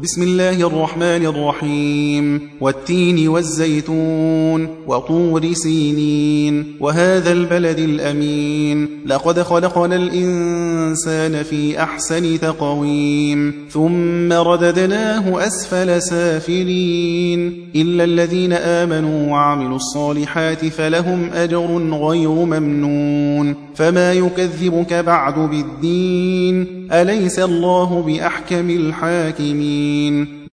بسم الله الرحمن الرحيم والتين والزيتون وطور سينين وهذا البلد الأمين لقد خلقنا الإنسان في أحسن تقويم ثم رددناه أسفل سافلين إلا الذين آمنوا وعملوا الصالحات فلهم أجر غير ممنون فما يكذبك بعد بالدين أليس الله بأحكم الحاكمين